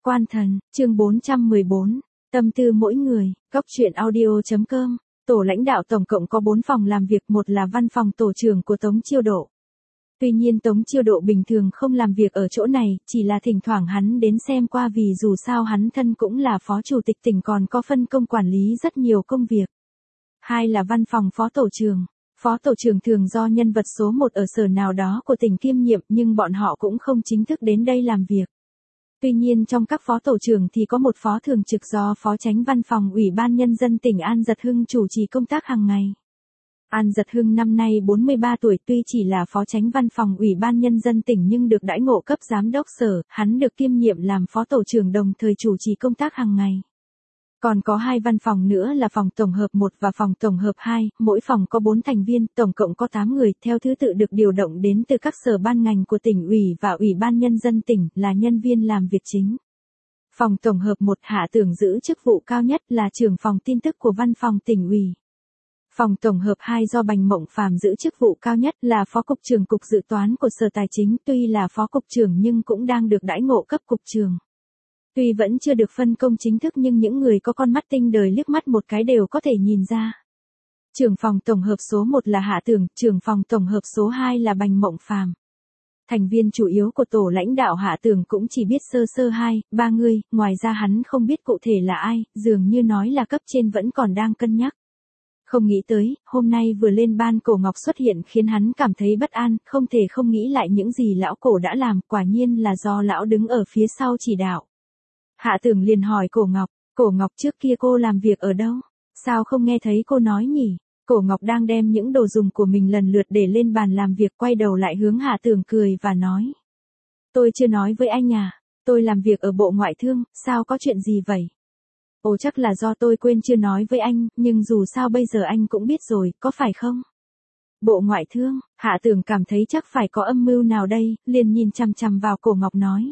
Quan thần, chương 414, tâm tư mỗi người, góc truyện audio.com. Tổ lãnh đạo tổng cộng có 4 phòng làm việc, một là văn phòng tổ trưởng của Tống Chiêu Độ. Tuy nhiên Tống Chiêu Độ bình thường không làm việc ở chỗ này, chỉ là thỉnh thoảng hắn đến xem qua vì dù sao hắn thân cũng là phó chủ tịch tỉnh còn có phân công quản lý rất nhiều công việc. Hai là văn phòng phó tổ trưởng. Phó tổ trưởng thường do nhân vật số 1 ở sở nào đó của tỉnh kiêm nhiệm nhưng bọn họ cũng không chính thức đến đây làm việc. Tuy nhiên trong các phó tổ trưởng thì có một phó thường trực do phó chánh văn phòng Ủy ban Nhân dân tỉnh An Dật Hưng chủ trì công tác hàng ngày. An Dật Hưng năm nay 43 tuổi, tuy chỉ là phó chánh văn phòng Ủy ban Nhân dân tỉnh nhưng được đãi ngộ cấp giám đốc sở, hắn được kiêm nhiệm làm phó tổ trưởng đồng thời chủ trì công tác hàng ngày. Còn có 2 văn phòng nữa là phòng tổng hợp 1 và phòng tổng hợp 2, mỗi phòng có 4 thành viên, tổng cộng có 8 người, theo thứ tự được điều động đến từ các sở ban ngành của tỉnh ủy và Ủy ban Nhân dân tỉnh, là nhân viên làm việc chính. Phòng tổng hợp 1 Hạ Tưởng giữ chức vụ cao nhất là trưởng phòng tin tức của văn phòng tỉnh ủy. Phòng tổng hợp 2 do Bành Mộng Phàm giữ chức vụ cao nhất là phó cục trưởng cục dự toán của Sở Tài chính, tuy là phó cục trưởng nhưng cũng đang được đãi ngộ cấp cục trưởng. Tuy vẫn chưa được phân công chính thức nhưng những người có con mắt tinh đời liếc mắt một cái đều có thể nhìn ra. Trưởng phòng tổng hợp số 1 là Hạ Tưởng, trưởng phòng tổng hợp số 2 là Bành Mộng Phàm. Thành viên chủ yếu của tổ lãnh đạo Hạ Tưởng cũng chỉ biết sơ sơ 2-3 người, ngoài ra hắn không biết cụ thể là ai, dường như nói là cấp trên vẫn còn đang cân nhắc. Không nghĩ tới, hôm nay vừa lên ban Cổ Ngọc xuất hiện khiến hắn cảm thấy bất an, không thể không nghĩ lại những gì lão Cổ đã làm, quả nhiên là do lão đứng ở phía sau chỉ đạo. Hạ Tưởng liền hỏi Cổ Ngọc trước kia cô làm việc ở đâu? Sao không nghe thấy cô nói nhỉ? Cổ Ngọc đang đem những đồ dùng của mình lần lượt để lên bàn làm việc, quay đầu lại hướng Hạ Tưởng cười và nói. Tôi chưa nói với anh à, tôi làm việc ở Bộ Ngoại thương, sao có chuyện gì vậy? Ồ chắc là do tôi quên chưa nói với anh, nhưng dù sao bây giờ anh cũng biết rồi, có phải không? Bộ Ngoại thương, Hạ Tưởng cảm thấy chắc phải có âm mưu nào đây, liền nhìn chằm chằm vào Cổ Ngọc nói.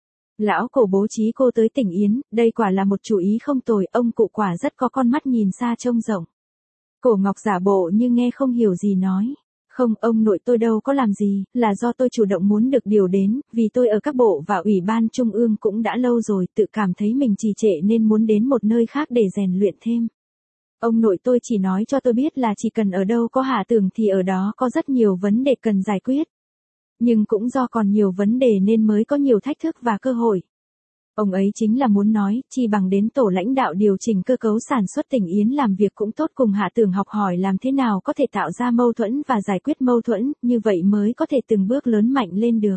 Lão Cổ bố trí cô tới tỉnh Yến, đây quả là một chủ ý không tồi, ông cụ quả rất có con mắt nhìn xa trông rộng. Cổ Ngọc giả bộ như nghe không hiểu gì nói. Không, ông nội tôi đâu có làm gì, là do tôi chủ động muốn được điều đến, vì tôi ở các bộ và ủy ban trung ương cũng đã lâu rồi, tự cảm thấy mình trì trệ nên muốn đến một nơi khác để rèn luyện thêm. Ông nội tôi chỉ nói cho tôi biết là chỉ cần ở đâu có Hạ Tưởng thì ở đó có rất nhiều vấn đề cần giải quyết. Nhưng cũng do còn nhiều vấn đề nên mới có nhiều thách thức và cơ hội. Ông ấy chính là muốn nói, chi bằng đến tổ lãnh đạo điều chỉnh cơ cấu sản xuất tỉnh Yến làm việc cũng tốt, cùng Hạ Tưởng học hỏi làm thế nào có thể tạo ra mâu thuẫn và giải quyết mâu thuẫn, như vậy mới có thể từng bước lớn mạnh lên được.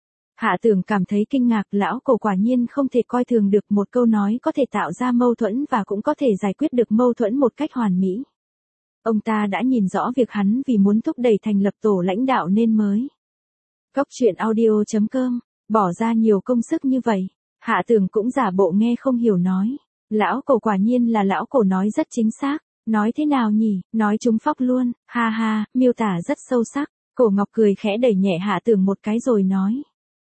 Hạ Tưởng cảm thấy kinh ngạc, lão Cổ quả nhiên không thể coi thường được một câu nói có thể tạo ra mâu thuẫn và cũng có thể giải quyết được mâu thuẫn một cách hoàn mỹ. Ông ta đã nhìn rõ việc hắn vì muốn thúc đẩy thành lập tổ lãnh đạo nên mới. Góc truyện audio.com, bỏ ra nhiều công sức như vậy. Hạ Tưởng cũng giả bộ nghe không hiểu nói. Lão Cổ quả nhiên là lão Cổ nói rất chính xác. Nói thế nào nhỉ, nói trúng phóc luôn, ha ha, miêu tả rất sâu sắc. Cổ Ngọc cười khẽ đẩy nhẹ Hạ Tưởng một cái rồi nói.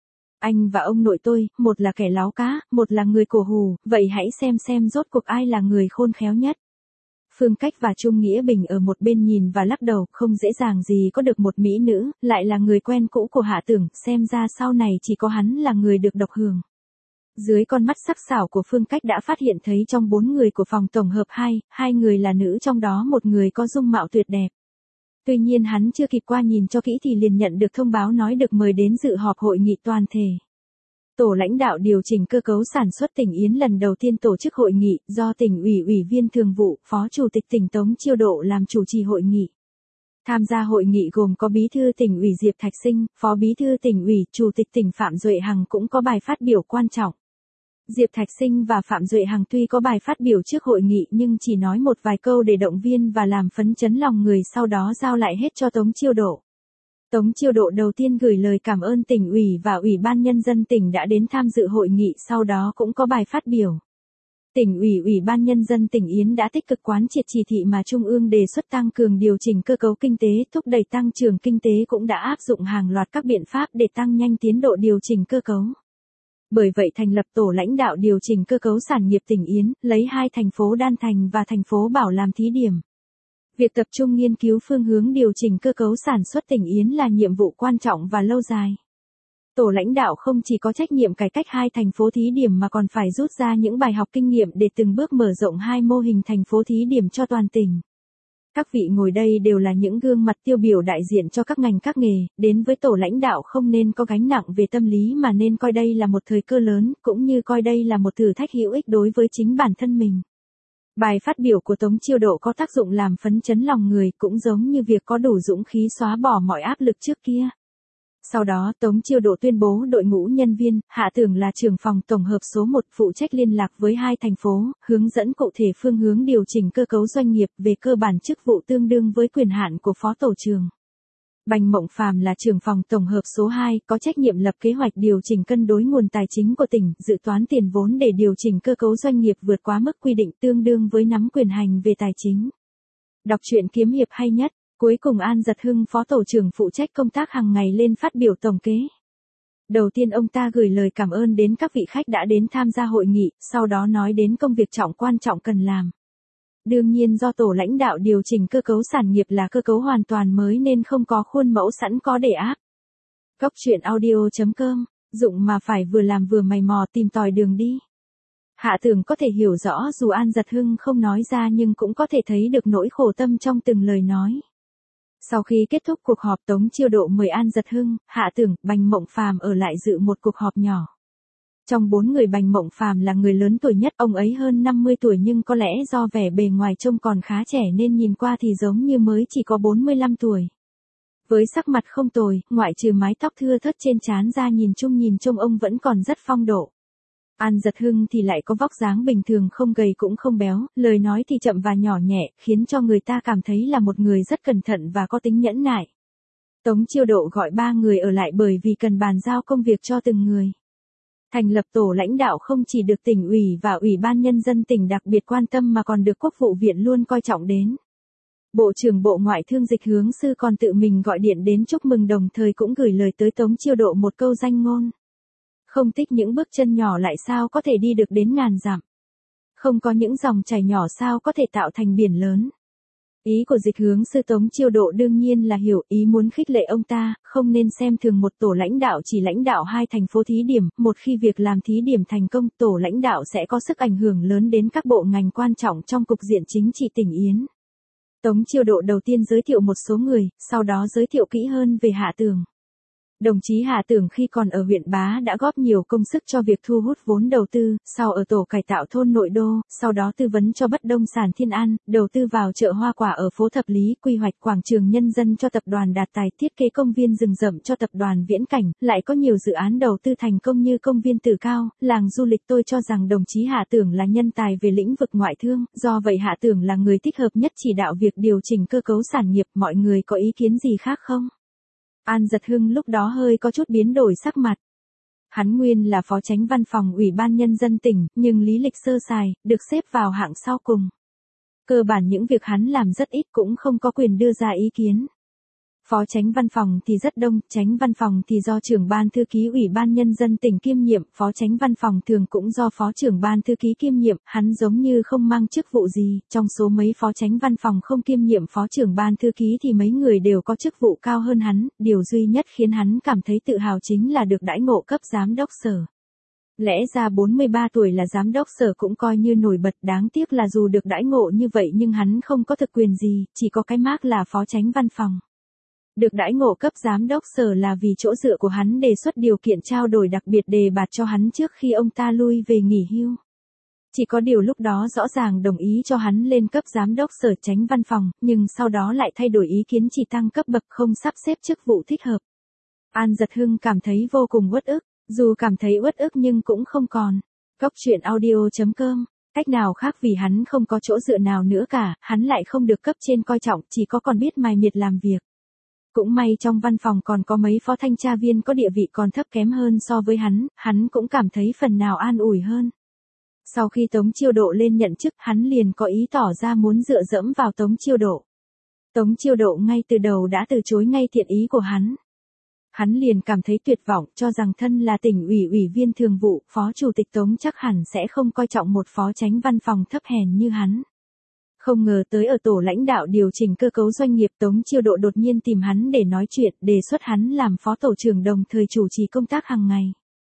Anh và ông nội tôi, một là kẻ láo cá, một là người cổ hù, vậy hãy xem rốt cuộc ai là người khôn khéo nhất. Phương Cách và Trung Nghĩa Bình ở một bên nhìn và lắc đầu, không dễ dàng gì có được một mỹ nữ, lại là người quen cũ của Hạ Tưởng, xem ra sau này chỉ có hắn là người được độc hưởng. Dưới con mắt sắc sảo của Phương Cách đã phát hiện thấy trong 4 người của phòng tổng hợp 2 người là nữ, trong đó một người có dung mạo tuyệt đẹp. Tuy nhiên hắn chưa kịp qua nhìn cho kỹ thì liền nhận được thông báo nói được mời đến dự họp hội nghị toàn thể. Tổ lãnh đạo điều chỉnh cơ cấu sản xuất tỉnh Yến lần đầu tiên tổ chức hội nghị, do tỉnh ủy ủy viên thường vụ, phó chủ tịch tỉnh Tống Chiêu Độ làm chủ trì hội nghị. Tham gia hội nghị gồm có bí thư tỉnh ủy Diệp Thạch Sinh, phó bí thư tỉnh ủy, chủ tịch tỉnh Phạm Duệ Hằng cũng có bài phát biểu quan trọng. Diệp Thạch Sinh và Phạm Duệ Hằng tuy có bài phát biểu trước hội nghị nhưng chỉ nói một vài câu để động viên và làm phấn chấn lòng người, sau đó giao lại hết cho Tống Chiêu Độ. Tống Chiêu Độ đầu tiên gửi lời cảm ơn tỉnh ủy và Ủy ban Nhân dân tỉnh đã đến tham dự hội nghị, sau đó cũng có bài phát biểu. Tỉnh ủy Ủy ban Nhân dân tỉnh Yến đã tích cực quán triệt chỉ thị mà Trung ương đề xuất tăng cường điều chỉnh cơ cấu kinh tế, thúc đẩy tăng trưởng kinh tế, cũng đã áp dụng hàng loạt các biện pháp để tăng nhanh tiến độ điều chỉnh cơ cấu. Bởi vậy thành lập tổ lãnh đạo điều chỉnh cơ cấu sản nghiệp tỉnh Yến, lấy 2 thành phố Đan Thành và thành phố Bảo làm thí điểm. Việc tập trung nghiên cứu phương hướng điều chỉnh cơ cấu sản xuất tỉnh Yến là nhiệm vụ quan trọng và lâu dài. Tổ lãnh đạo không chỉ có trách nhiệm cải cách 2 thành phố thí điểm mà còn phải rút ra những bài học kinh nghiệm để từng bước mở rộng 2 mô hình thành phố thí điểm cho toàn tỉnh. Các vị ngồi đây đều là những gương mặt tiêu biểu đại diện cho các ngành các nghề, đến với tổ lãnh đạo không nên có gánh nặng về tâm lý mà nên coi đây là một thời cơ lớn, cũng như coi đây là một thử thách hữu ích đối với chính bản thân mình. Bài phát biểu của Tống Chiêu Độ có tác dụng làm phấn chấn lòng người, cũng giống như việc có đủ dũng khí xóa bỏ mọi áp lực trước kia. Sau đó Tống Chiêu Độ tuyên bố đội ngũ nhân viên, Hạ Tường là trưởng phòng tổng hợp số 1 phụ trách liên lạc với 2 thành phố, hướng dẫn cụ thể phương hướng điều chỉnh cơ cấu doanh nghiệp về cơ bản chức vụ tương đương với quyền hạn của phó tổ trưởng. Bành Mộng Phàm là trưởng phòng tổng hợp số 2, có trách nhiệm lập kế hoạch điều chỉnh cân đối nguồn tài chính của tỉnh, dự toán tiền vốn để điều chỉnh cơ cấu doanh nghiệp vượt quá mức quy định tương đương với nắm quyền hành về tài chính. Đọc truyện kiếm hiệp hay nhất. Cuối cùng An Giật Hưng phó tổ trưởng phụ trách công tác hàng ngày lên phát biểu tổng kế. Đầu tiên ông ta gửi lời cảm ơn đến các vị khách đã đến tham gia hội nghị, sau đó nói đến công việc quan trọng cần làm. Đương nhiên do tổ lãnh đạo điều chỉnh cơ cấu sản nghiệp là cơ cấu hoàn toàn mới nên không có khuôn mẫu sẵn có để áp. Góc truyện audio.com, dụng mà phải vừa làm vừa mày mò tìm tòi đường đi. Hạ Tường có thể hiểu rõ dù An Giật Hưng không nói ra nhưng cũng có thể thấy được nỗi khổ tâm trong từng lời nói. Sau khi kết thúc cuộc họp Tống Chiêu Độ mời An Giật Hưng, Hạ Tường, Bành Mộng Phàm ở lại dự một cuộc họp nhỏ. Trong 4 người Bành Mộng Phàm là người lớn tuổi nhất, ông ấy hơn 50 tuổi nhưng có lẽ do vẻ bề ngoài trông còn khá trẻ nên nhìn qua thì giống như mới chỉ có 45 tuổi. Với sắc mặt không tồi, ngoại trừ mái tóc thưa thớt trên trán ra nhìn trông ông vẫn còn rất phong độ. An Giật Hưng thì lại có vóc dáng bình thường, không gầy cũng không béo, lời nói thì chậm và nhỏ nhẹ, khiến cho người ta cảm thấy là một người rất cẩn thận và có tính nhẫn nại. Tống Chiêu Độ gọi 3 người ở lại bởi vì cần bàn giao công việc cho từng người. Thành lập tổ lãnh đạo không chỉ được tỉnh ủy và ủy ban nhân dân tỉnh đặc biệt quan tâm mà còn được Quốc vụ viện luôn coi trọng đến. Bộ trưởng Bộ Ngoại thương Dịch Hướng Sư còn tự mình gọi điện đến chúc mừng, đồng thời cũng gửi lời tới Tống Chiêu Độ một câu danh ngôn. Không tích những bước chân nhỏ lại sao có thể đi được đến ngàn dặm. Không có những dòng chảy nhỏ sao có thể tạo thành biển lớn. Ý của Dịch Hướng Sư Tống Chiêu Độ đương nhiên là hiểu, ý muốn khích lệ ông ta, không nên xem thường một tổ lãnh đạo chỉ lãnh đạo 2 thành phố thí điểm, một khi việc làm thí điểm thành công, tổ lãnh đạo sẽ có sức ảnh hưởng lớn đến các bộ ngành quan trọng trong cục diện chính trị tỉnh Yến. Tống Chiêu Độ đầu tiên giới thiệu một số người, sau đó giới thiệu kỹ hơn về Hạ Tường. Đồng chí Hạ Tường khi còn ở huyện Bá đã góp nhiều công sức cho việc thu hút vốn đầu tư, sau ở tổ cải tạo thôn nội đô, sau đó tư vấn cho bất động sản Thiên An, đầu tư vào chợ hoa quả ở phố Thập Lý, quy hoạch quảng trường nhân dân cho tập đoàn Đạt Tài, thiết kế công viên rừng rậm cho tập đoàn Viễn Cảnh, lại có nhiều dự án đầu tư thành công như công viên Tử Cao, làng du lịch. Tôi cho rằng đồng chí Hạ Tường là nhân tài về lĩnh vực ngoại thương, do vậy Hạ Tường là người thích hợp nhất chỉ đạo việc điều chỉnh cơ cấu sản nghiệp. Mọi người có ý kiến gì khác không? An Giật Hưng lúc đó hơi có chút biến đổi sắc mặt. Hắn nguyên là phó chánh văn phòng Ủy ban Nhân dân tỉnh, nhưng lý lịch sơ sài, được xếp vào hạng sau cùng. Cơ bản những việc hắn làm rất ít, cũng không có quyền đưa ra ý kiến. Phó chánh văn phòng thì rất đông, chánh văn phòng thì do trưởng ban thư ký Ủy ban Nhân dân tỉnh kiêm nhiệm, phó chánh văn phòng thường cũng do phó trưởng ban thư ký kiêm nhiệm, hắn giống như không mang chức vụ gì, trong số mấy phó chánh văn phòng không kiêm nhiệm phó trưởng ban thư ký thì mấy người đều có chức vụ cao hơn hắn, điều duy nhất khiến hắn cảm thấy tự hào chính là được đãi ngộ cấp giám đốc sở. Lẽ ra 43 tuổi là giám đốc sở cũng coi như nổi bật, đáng tiếc là dù được đãi ngộ như vậy nhưng hắn không có thực quyền gì, chỉ có cái mác là phó chánh văn phòng. Được đãi ngộ cấp giám đốc sở là vì chỗ dựa của hắn đề xuất điều kiện trao đổi đặc biệt đề bạt cho hắn trước khi ông ta lui về nghỉ hưu. Chỉ có điều lúc đó rõ ràng đồng ý cho hắn lên cấp giám đốc sở chánh văn phòng, nhưng sau đó lại thay đổi ý kiến chỉ tăng cấp bậc không sắp xếp chức vụ thích hợp. An Giật Hưng cảm thấy vô cùng uất ức, dù cảm thấy uất ức nhưng cũng không còn. Góc truyện audio.com, cách nào khác vì hắn không có chỗ dựa nào nữa cả, hắn lại không được cấp trên coi trọng, chỉ có còn biết mài miệt làm việc. Cũng may trong văn phòng còn có mấy phó thanh tra viên có địa vị còn thấp kém hơn so với hắn cũng cảm thấy phần nào an ủi hơn. Sau khi Tống Chiêu Độ lên nhận chức, hắn liền có ý tỏ ra muốn dựa dẫm vào Tống Chiêu Độ. Tống Chiêu Độ ngay từ đầu đã từ chối ngay thiện ý của hắn. Hắn liền cảm thấy tuyệt vọng, cho rằng thân là tỉnh ủy ủy viên thường vụ, phó chủ tịch Tống chắc hẳn sẽ không coi trọng một phó chánh văn phòng thấp hèn như hắn. Không ngờ tới ở tổ lãnh đạo điều chỉnh cơ cấu doanh nghiệp, Tống Chiêu Độ đột nhiên tìm hắn để nói chuyện, đề xuất hắn làm phó tổ trưởng đồng thời chủ trì công tác hàng ngày.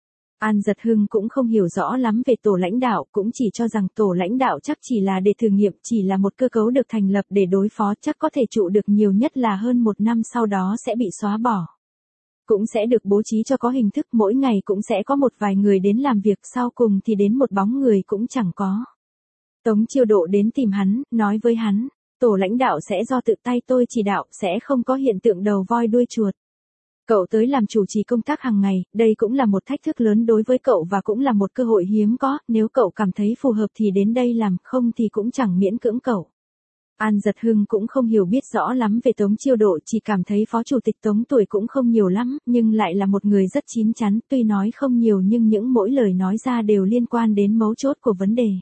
An Giật Hưng cũng không hiểu rõ lắm về tổ lãnh đạo, cũng chỉ cho rằng tổ lãnh đạo chắc chỉ là để thử nghiệm, chỉ là một cơ cấu được thành lập để đối phó, chắc có thể trụ được nhiều nhất là hơn 1 năm sau đó sẽ bị xóa bỏ. Cũng sẽ được bố trí cho có hình thức, mỗi ngày cũng sẽ có một vài người đến làm việc, sau cùng thì đến một bóng người cũng chẳng có. Tống Chiêu Độ đến tìm hắn, nói với hắn, tổ lãnh đạo sẽ do tự tay tôi chỉ đạo, sẽ không có hiện tượng đầu voi đuôi chuột. Cậu tới làm chủ trì công tác hàng ngày, đây cũng là một thách thức lớn đối với cậu và cũng là một cơ hội hiếm có, nếu cậu cảm thấy phù hợp thì đến đây làm, không thì cũng chẳng miễn cưỡng cậu. An Giật Hưng cũng không hiểu biết rõ lắm về Tống Chiêu Độ, chỉ cảm thấy phó chủ tịch Tống tuổi cũng không nhiều lắm, nhưng lại là một người rất chín chắn, tuy nói không nhiều nhưng những mỗi lời nói ra đều liên quan đến mấu chốt của vấn đề.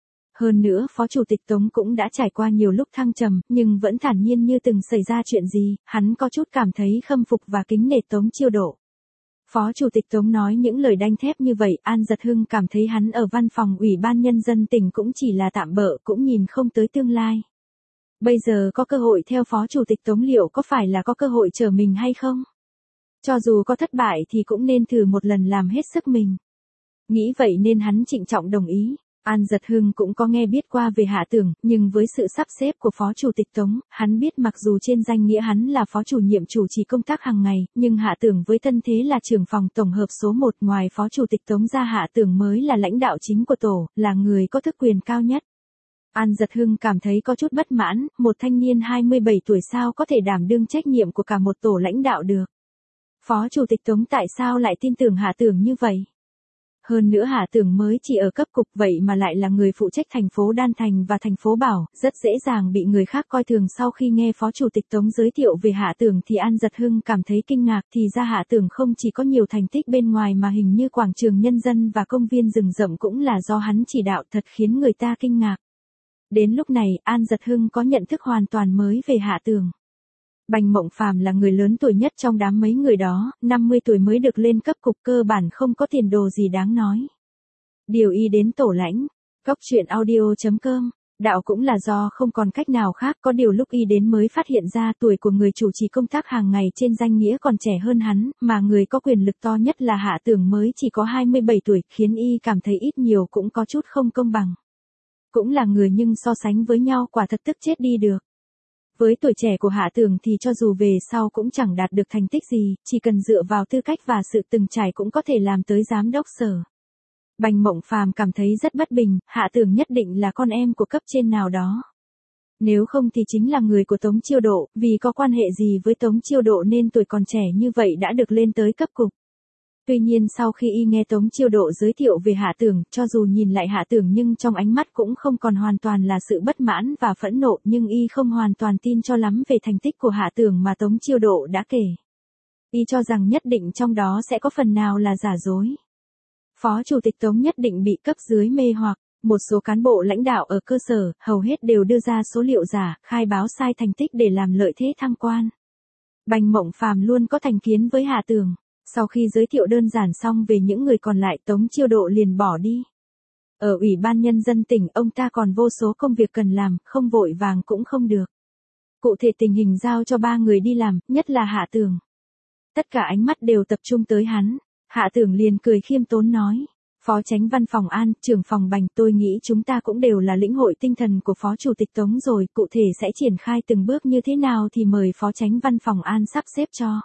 Hơn nữa phó chủ tịch Tống cũng đã trải qua nhiều lúc thăng trầm, nhưng vẫn thản nhiên như từng xảy ra chuyện gì, hắn có chút cảm thấy khâm phục và kính nể Tống Chiêu Độ. Phó chủ tịch Tống nói những lời đanh thép như vậy, An Giật Hưng cảm thấy hắn ở văn phòng Ủy ban Nhân dân tỉnh cũng chỉ là tạm bợ, cũng nhìn không tới tương lai. Bây giờ có cơ hội theo phó chủ tịch Tống liệu có phải là có cơ hội trở mình hay không? Cho dù có thất bại thì cũng nên thử một lần làm hết sức mình. Nghĩ vậy nên hắn trịnh trọng đồng ý. An Giật Hưng cũng có nghe biết qua về Hạ Tưởng, nhưng với sự sắp xếp của phó chủ tịch Tống, hắn biết mặc dù trên danh nghĩa hắn là phó chủ nhiệm chủ trì công tác hàng ngày, nhưng Hạ Tưởng với thân thế là trưởng phòng tổng hợp số 1, ngoài phó chủ tịch Tống ra Hạ Tưởng mới là lãnh đạo chính của tổ, là người có chức quyền cao nhất. An Giật Hưng cảm thấy có chút bất mãn, một thanh niên 27 tuổi sao có thể đảm đương trách nhiệm của cả một tổ lãnh đạo được. Phó chủ tịch Tống tại sao lại tin tưởng Hạ Tưởng như vậy? Hơn nữa Hạ Tưởng mới chỉ ở cấp cục vậy mà lại là người phụ trách thành phố Đan Thành và thành phố Bảo, rất dễ dàng bị người khác coi thường. Sau khi nghe phó chủ tịch Tống giới thiệu về Hạ Tưởng thì An Giật Hưng cảm thấy kinh ngạc, thì ra Hạ Tưởng không chỉ có nhiều thành tích bên ngoài mà hình như quảng trường nhân dân và công viên rừng rậm cũng là do hắn chỉ đạo, thật khiến người ta kinh ngạc. Đến lúc này, An Giật Hưng có nhận thức hoàn toàn mới về Hạ Tưởng. Bành Mộng Phàm là người lớn tuổi nhất trong đám mấy người đó, 50 tuổi mới được lên cấp cục, cơ bản không có tiền đồ gì đáng nói. Điều y đến tổ lãnh, Cóc Truyện Audio.com, đạo cũng là do không còn cách nào khác, có điều lúc y đến mới phát hiện ra tuổi của người chủ trì công tác hàng ngày trên danh nghĩa còn trẻ hơn hắn, mà người có quyền lực to nhất là Hạ Tưởng mới chỉ có 27 tuổi, khiến y cảm thấy ít nhiều cũng có chút không công bằng. Cũng là người nhưng so sánh với nhau quả thật tức chết đi được. Với tuổi trẻ của Hạ Tưởng thì cho dù về sau cũng chẳng đạt được thành tích gì, chỉ cần dựa vào tư cách và sự từng trải cũng có thể làm tới giám đốc sở. Bành Mộng Phàm cảm thấy rất bất bình, Hạ Tưởng nhất định là con em của cấp trên nào đó. Nếu không thì chính là người của Tống Chiêu Độ, vì có quan hệ gì với Tống Chiêu Độ nên tuổi còn trẻ như vậy đã được lên tới cấp cục. Tuy nhiên sau khi y nghe Tống Chiêu Độ giới thiệu về Hạ Tưởng, cho dù nhìn lại Hạ Tưởng nhưng trong ánh mắt cũng không còn hoàn toàn là sự bất mãn và phẫn nộ, nhưng y không hoàn toàn tin cho lắm về thành tích của Hạ Tưởng mà Tống Chiêu Độ đã kể. Y cho rằng nhất định trong đó sẽ có phần nào là giả dối. Phó chủ tịch Tống nhất định bị cấp dưới mê hoặc, một số cán bộ lãnh đạo ở cơ sở, hầu hết đều đưa ra số liệu giả, khai báo sai thành tích để làm lợi thế thăng quan. Bành Mộng Phàm luôn có thành kiến với Hạ Tưởng. Sau khi giới thiệu đơn giản xong về những người còn lại, Tống Chiêu Độ liền bỏ đi. Ở Ủy ban Nhân dân tỉnh, ông ta còn vô số công việc cần làm, không vội vàng cũng không được. Cụ thể tình hình giao cho 3 người đi làm, nhất là Hạ Tưởng. Tất cả ánh mắt đều tập trung tới hắn. Hạ Tưởng liền cười khiêm tốn nói. Phó Chánh Văn phòng An, trưởng phòng Bành, tôi nghĩ chúng ta cũng đều là lĩnh hội tinh thần của Phó Chủ tịch Tống rồi, cụ thể sẽ triển khai từng bước như thế nào thì mời Phó Chánh Văn phòng An sắp xếp cho.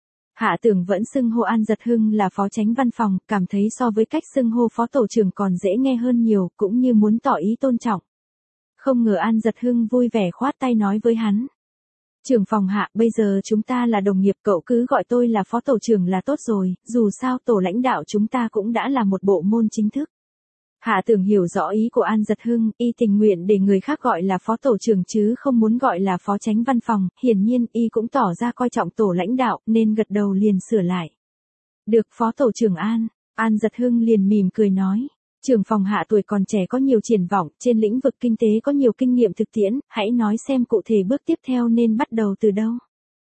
Hạ Tưởng vẫn xưng hô An Giật Hưng là phó chánh văn phòng, cảm thấy so với cách xưng hô phó tổ trưởng còn dễ nghe hơn nhiều, cũng như muốn tỏ ý tôn trọng. Không ngờ An Giật Hưng vui vẻ khoát tay nói với hắn. Trưởng phòng Hạ, bây giờ chúng ta là đồng nghiệp, cậu cứ gọi tôi là phó tổ trưởng là tốt rồi, dù sao tổ lãnh đạo chúng ta cũng đã là một bộ môn chính thức. Hạ Tưởng hiểu rõ ý của An Giật Hưng, y tình nguyện để người khác gọi là phó tổ trưởng chứ không muốn gọi là phó chánh văn phòng, hiển nhiên y cũng tỏ ra coi trọng tổ lãnh đạo nên gật đầu liền sửa lại. Được phó tổ trưởng An, An Giật Hưng liền mỉm cười nói, trưởng phòng Hạ tuổi còn trẻ có nhiều triển vọng, trên lĩnh vực kinh tế có nhiều kinh nghiệm thực tiễn, hãy nói xem cụ thể bước tiếp theo nên bắt đầu từ đâu.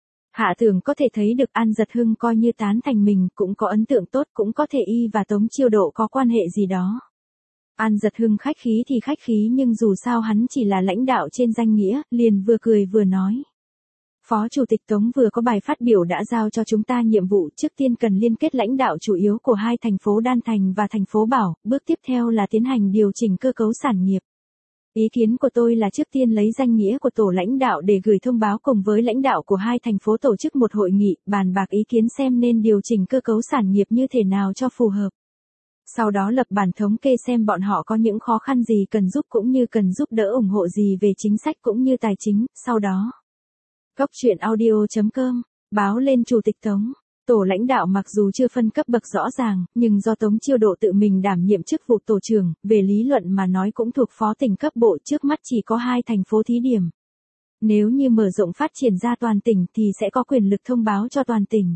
Hạ Tưởng có thể thấy được An Giật Hưng coi như tán thành mình, cũng có ấn tượng tốt, cũng có thể y và Tống Chiêu Độ có quan hệ gì đó. An Giật Hưng khách khí thì khách khí nhưng dù sao hắn chỉ là lãnh đạo trên danh nghĩa, liền vừa cười vừa nói. Phó Chủ tịch Tống vừa có bài phát biểu đã giao cho chúng ta nhiệm vụ, trước tiên cần liên kết lãnh đạo chủ yếu của hai thành phố Đan Thành và thành phố Bảo, bước tiếp theo là tiến hành điều chỉnh cơ cấu sản nghiệp. Ý kiến của tôi là trước tiên lấy danh nghĩa của tổ lãnh đạo để gửi thông báo cùng với lãnh đạo của hai thành phố tổ chức một hội nghị, bàn bạc ý kiến xem nên điều chỉnh cơ cấu sản nghiệp như thế nào cho phù hợp. Sau đó lập bản thống kê xem bọn họ có những khó khăn gì cần giúp cũng như cần giúp đỡ ủng hộ gì về chính sách cũng như tài chính, sau đó. Góc truyện audio.com, báo lên Chủ tịch Tống. Tổ lãnh đạo mặc dù chưa phân cấp bậc rõ ràng, nhưng do Tống Chiêu Độ tự mình đảm nhiệm chức vụ tổ trưởng, về lý luận mà nói cũng thuộc phó tỉnh cấp bộ, trước mắt chỉ có 2 thành phố thí điểm. Nếu như mở rộng phát triển ra toàn tỉnh thì sẽ có quyền lực thông báo cho toàn tỉnh.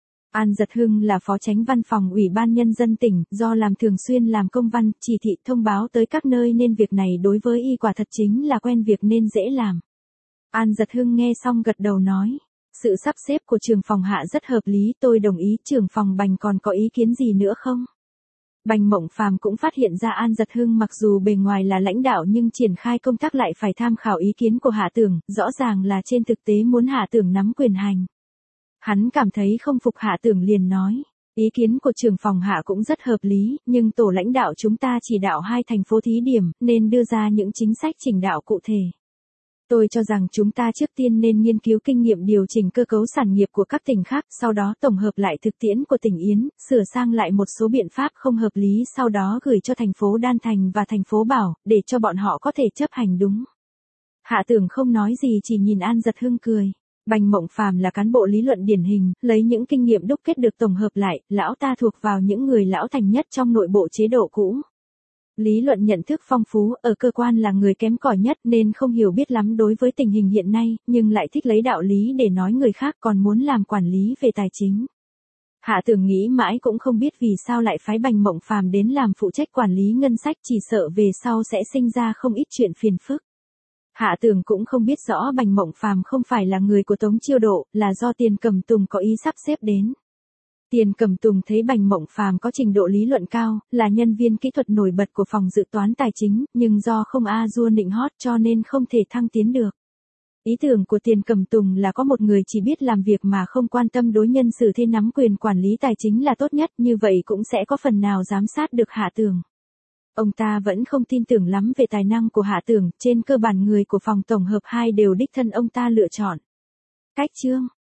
An Giật Hưng là phó chánh văn phòng Ủy ban Nhân dân tỉnh, do làm thường xuyên làm công văn, chỉ thị thông báo tới các nơi nên việc này đối với y quả thật chính là quen việc nên dễ làm. An Giật Hưng nghe xong gật đầu nói. Sự sắp xếp của trưởng phòng Hạ rất hợp lý, tôi đồng ý. Trưởng phòng Bành còn có ý kiến gì nữa không? Bành Mộng Phàm cũng phát hiện ra An Giật Hưng mặc dù bề ngoài là lãnh đạo nhưng triển khai công tác lại phải tham khảo ý kiến của Hạ Tưởng, rõ ràng là trên thực tế muốn Hạ Tưởng nắm quyền hành. Hắn cảm thấy không phục Hạ Tưởng liền nói, ý kiến của trưởng phòng Hạ cũng rất hợp lý, nhưng tổ lãnh đạo chúng ta chỉ đạo 2 thành phố thí điểm, nên đưa ra những chính sách chỉnh đạo cụ thể. Tôi cho rằng chúng ta trước tiên nên nghiên cứu kinh nghiệm điều chỉnh cơ cấu sản nghiệp của các tỉnh khác, sau đó tổng hợp lại thực tiễn của tỉnh Yến, sửa sang lại một số biện pháp không hợp lý sau đó gửi cho thành phố Đan Thành và thành phố Bảo, để cho bọn họ có thể chấp hành đúng. Hạ Tưởng không nói gì chỉ nhìn An Giật Hưng cười. Bành Mộng Phàm là cán bộ lý luận điển hình, lấy những kinh nghiệm đúc kết được tổng hợp lại, lão ta thuộc vào những người lão thành nhất trong nội bộ chế độ cũ. Lý luận nhận thức phong phú, ở cơ quan là người kém cỏi nhất nên không hiểu biết lắm đối với tình hình hiện nay, nhưng lại thích lấy đạo lý để nói người khác, còn muốn làm quản lý về tài chính. Hạ Tưởng nghĩ mãi cũng không biết vì sao lại phái Bành Mộng Phàm đến làm phụ trách quản lý ngân sách, chỉ sợ về sau sẽ sinh ra không ít chuyện phiền phức. Hạ Tưởng cũng không biết rõ Bành Mộng Phàm không phải là người của Tống Chiêu Độ, là do Tiền Cẩm Tùng có ý sắp xếp đến. Tiền Cẩm Tùng thấy Bành Mộng Phàm có trình độ lý luận cao, là nhân viên kỹ thuật nổi bật của phòng dự toán tài chính, nhưng do không a-dua nịnh hót cho nên không thể thăng tiến được. Ý tưởng của Tiền Cẩm Tùng là có một người chỉ biết làm việc mà không quan tâm đối nhân xử thế nắm quyền quản lý tài chính là tốt nhất, như vậy cũng sẽ có phần nào giám sát được Hạ Tưởng. Ông ta vẫn không tin tưởng lắm về tài năng của Hạ Tưởng, trên cơ bản người của phòng tổng hợp 2 đều đích thân ông ta lựa chọn. Cách chương